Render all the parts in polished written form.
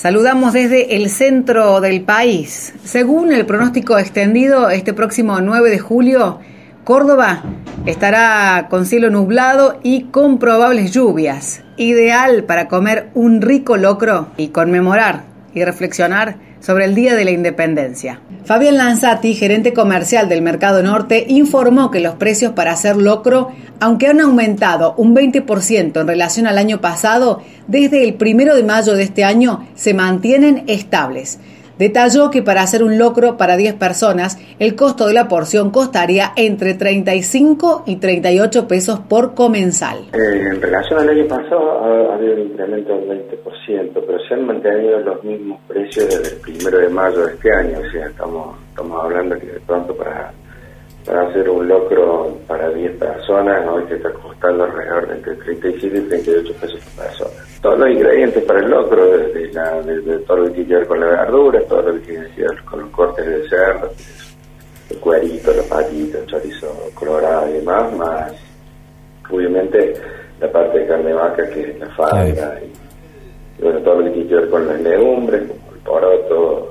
Saludamos desde el centro del país. Según el pronóstico extendido, este próximo 9 de julio, Córdoba estará con cielo nublado y con probables lluvias. Ideal para comer un rico locro y conmemorar y reflexionar sobre el Día de la Independencia. Fabián Lanzati, gerente comercial del Mercado Norte, informó que los precios para hacer locro, aunque han aumentado un 20% en relación al año pasado, desde el 1 de mayo de este año se mantienen estables. Detalló que para hacer un locro para 10 personas, el costo de la porción costaría entre 35 y 38 pesos por comensal. En relación al año pasado ha habido un incremento del 20%, pero se han mantenido los mismos precios desde el 1 de mayo de este año. O sea, estamos hablando que de pronto para hacer un locro para 10 personas hoy te está costando alrededor de entre 37 y 38 pesos por persona. Todos los ingredientes para el locro, desde todo lo que tiene que ver con la verdura, todo lo que tiene que ver con los cortes de cerdo, el cuerito, la patita, el chorizo colorado y demás, más obviamente la parte de carne de vaca que es la falda, y bueno, todo lo que tiene que ver con las legumbres, como el poroto,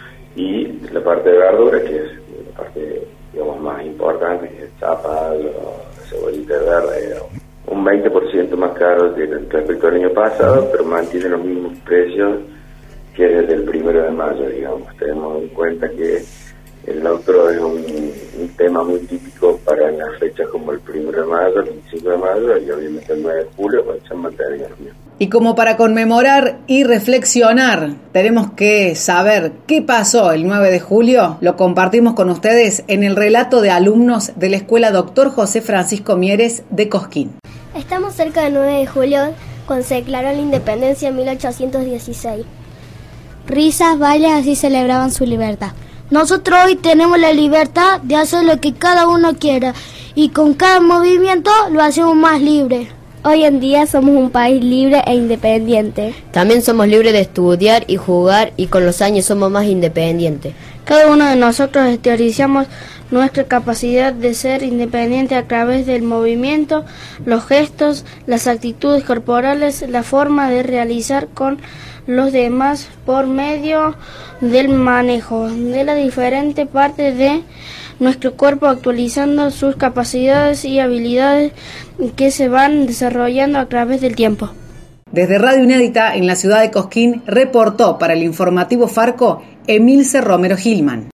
y la parte de verdura que es la parte, digamos, más importante, que es el zapallo, la cebollita verde, un 20% más caro respecto al año pasado, pero mantiene los mismos precios que desde el 1 de mayo, digamos. Tenemos en cuenta que el locro es un tema muy típico para las fechas como el 1 de mayo, el 25 de mayo y obviamente el 9 de julio, cuando se mantienen los mismos. Y como para conmemorar y reflexionar, tenemos que saber qué pasó el 9 de julio. Lo compartimos con ustedes en el relato de alumnos de la Escuela Dr. José Francisco Mieres de Cosquín. Estamos cerca del 9 de julio, cuando se declaró la independencia en 1816. Risas, bailes, así celebraban su libertad. Nosotros hoy tenemos la libertad de hacer lo que cada uno quiera y con cada movimiento lo hacemos más libre. Hoy en día somos un país libre e independiente. También somos libres de estudiar y jugar y con los años somos más independientes. Cada uno de nosotros exteriorizamos nuestra capacidad de ser independiente a través del movimiento, los gestos, las actitudes corporales, la forma de realizar con los demás por medio del manejo de las diferentes partes de nuestro cuerpo, actualizando sus capacidades y habilidades que se van desarrollando a través del tiempo. Desde Radio Inédita en la ciudad de Cosquín reportó para el informativo Farco Emilce Romero Gilman.